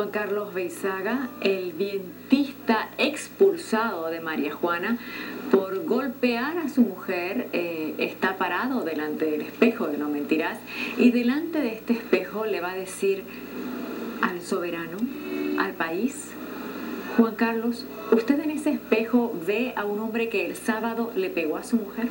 Juan Carlos Beizaga, el vientista expulsado de María Juana por golpear a su mujer, está parado delante del espejo de No Mentirás, y delante de este espejo le va a decir al soberano, al país: Juan Carlos, ¿usted en ese espejo ve a un hombre que el sábado le pegó a su mujer?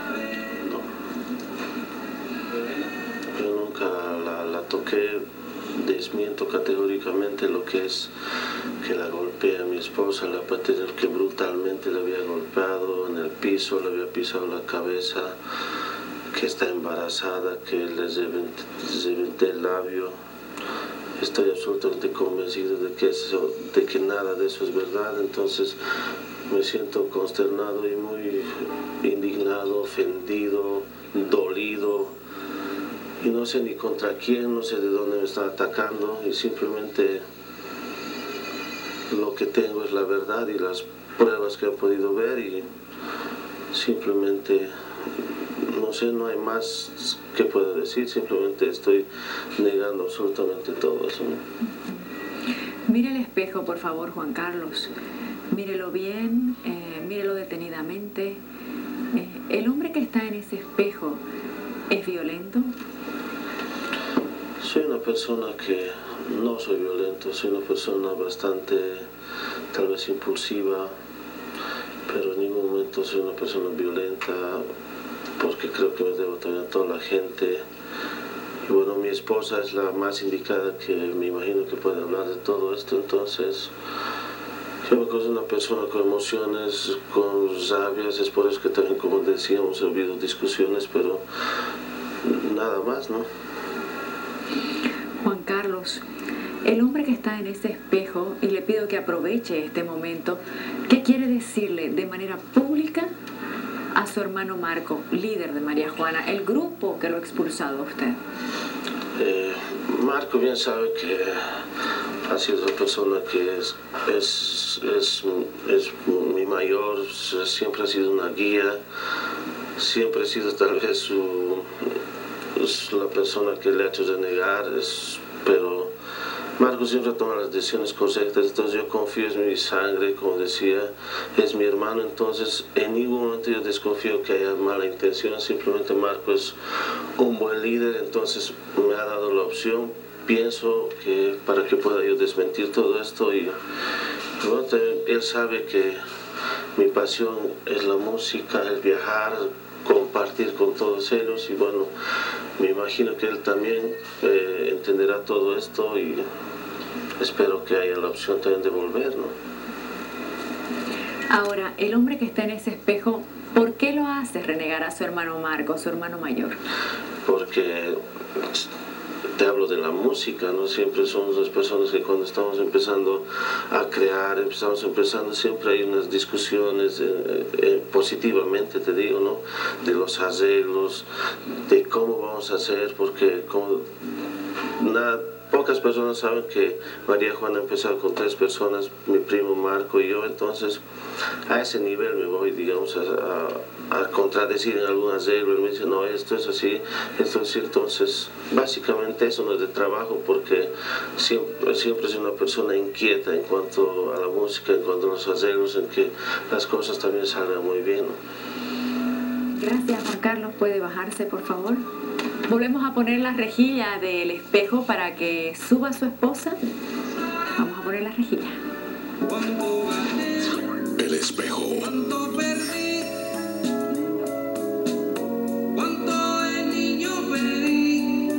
No, yo nunca la toqué. Desmiento categóricamente lo que es que la golpea a mi esposa. La puede tener que brutalmente le había golpeado en el piso, le había pisado la cabeza, que está embarazada, que le reventé el labio. Estoy absolutamente convencido de que nada de eso es verdad. Entonces me siento consternado y muy indignado, ofendido, dolido. Y no sé ni contra quién, no sé de dónde me están atacando, y simplemente lo que tengo es la verdad y las pruebas que he podido ver, y simplemente, no sé, no hay más que pueda decir, simplemente estoy negando absolutamente todo eso, ¿no? Mire el espejo, por favor, Juan Carlos. Mírelo bien, mírelo detenidamente. ¿El hombre que está en ese espejo es violento? Soy una persona que no soy violento, soy una persona bastante, tal vez impulsiva, pero en ningún momento soy una persona violenta, porque creo que me debo también a toda la gente. Y bueno, mi esposa es la más indicada, que me imagino que puede hablar de todo esto. Entonces, yo me considero una persona con emociones, con rabias. Es por eso que también, como decíamos, ha habido discusiones, pero nada más, ¿no? Juan Carlos, el hombre que está en ese espejo, y le pido que aproveche este momento, ¿qué quiere decirle de manera pública a su hermano Marco, líder de María Juana, el grupo que lo ha expulsado a usted? Marco bien sabe que ha sido una persona que es mi mayor, siempre ha sido una guía, siempre ha sido tal vez la persona que le ha hecho renegar, pero Marco siempre toma las decisiones correctas. Entonces yo confío en mi sangre, como decía, es mi hermano. Entonces en ningún momento yo desconfío que haya mala intención, simplemente Marco es un buen líder. Entonces me ha dado la opción, pienso, que para que pueda yo desmentir todo esto. Y bueno, él sabe que mi pasión es la música, el viajar, compartir con todos ellos, y bueno, me imagino que él también entenderá todo esto, y espero que haya la opción también de volver, ¿no? Ahora, el hombre que está en ese espejo, ¿por qué lo hace renegar a su hermano Marco, su hermano mayor? Porque te hablo de la música, ¿no? Siempre somos las personas que cuando estamos empezando a crear, siempre hay unas discusiones, positivamente te digo, ¿no? De los arreglos, de cómo vamos a hacer, porque pocas personas saben que María Juana ha empezado con 3 personas, mi primo Marco y yo. Entonces a ese nivel me voy, digamos, a contradecir en algún arreglo. Él me dice, no, esto es así, esto es así. Entonces básicamente eso no es de trabajo, porque siempre soy una persona inquieta en cuanto a la música, en cuanto a los arreglos, en que las cosas también salgan muy bien, ¿no? Gracias, Juan Carlos. ¿Puede bajarse, por favor? Volvemos a poner la rejilla del espejo para que suba su esposa. Vamos a poner la rejilla. El espejo. Cuánto perdí, cuánto de niño perdí,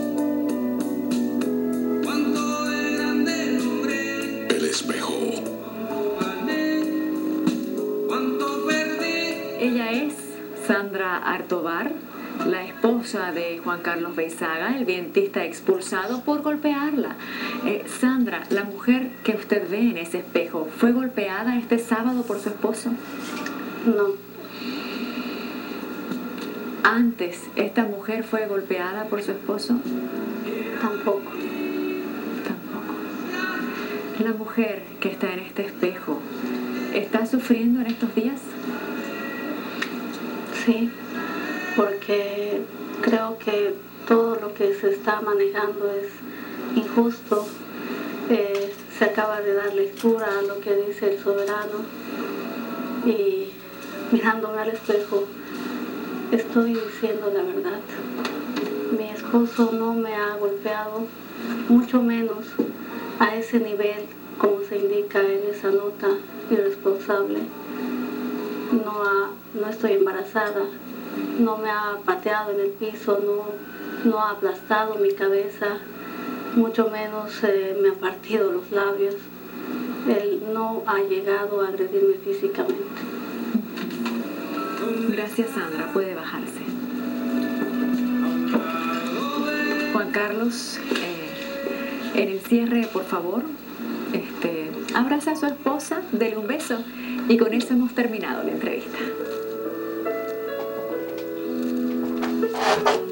cuánto de grande logré. El espejo. Cuánto gané, cuánto perdí. Ella es Sandra Artobar, la esposa de Juan Carlos Beizaga, el vientista expulsado por golpearla. Sandra, la mujer que usted ve en ese espejo, ¿fue golpeada este sábado por su esposo? No, Antes, ¿esta mujer fue golpeada por su esposo? tampoco. Tampoco. La mujer que está en este espejo, ¿está sufriendo en estos días? Sí, porque creo que todo lo que se está manejando es injusto. se acaba de dar lectura a lo que dice el soberano y mirándome al espejo estoy diciendo la verdad. Mi esposo no me ha golpeado, mucho menos a ese nivel como se indica en esa nota irresponsable. No estoy embarazada, no me ha pateado en el piso, no ha aplastado mi cabeza, mucho menos me ha partido los labios. Él no ha llegado a agredirme físicamente. Gracias, Sandra. Puede bajarse. Juan Carlos, en el cierre, por favor, abraza a su esposa, dele un beso y con eso hemos terminado la entrevista.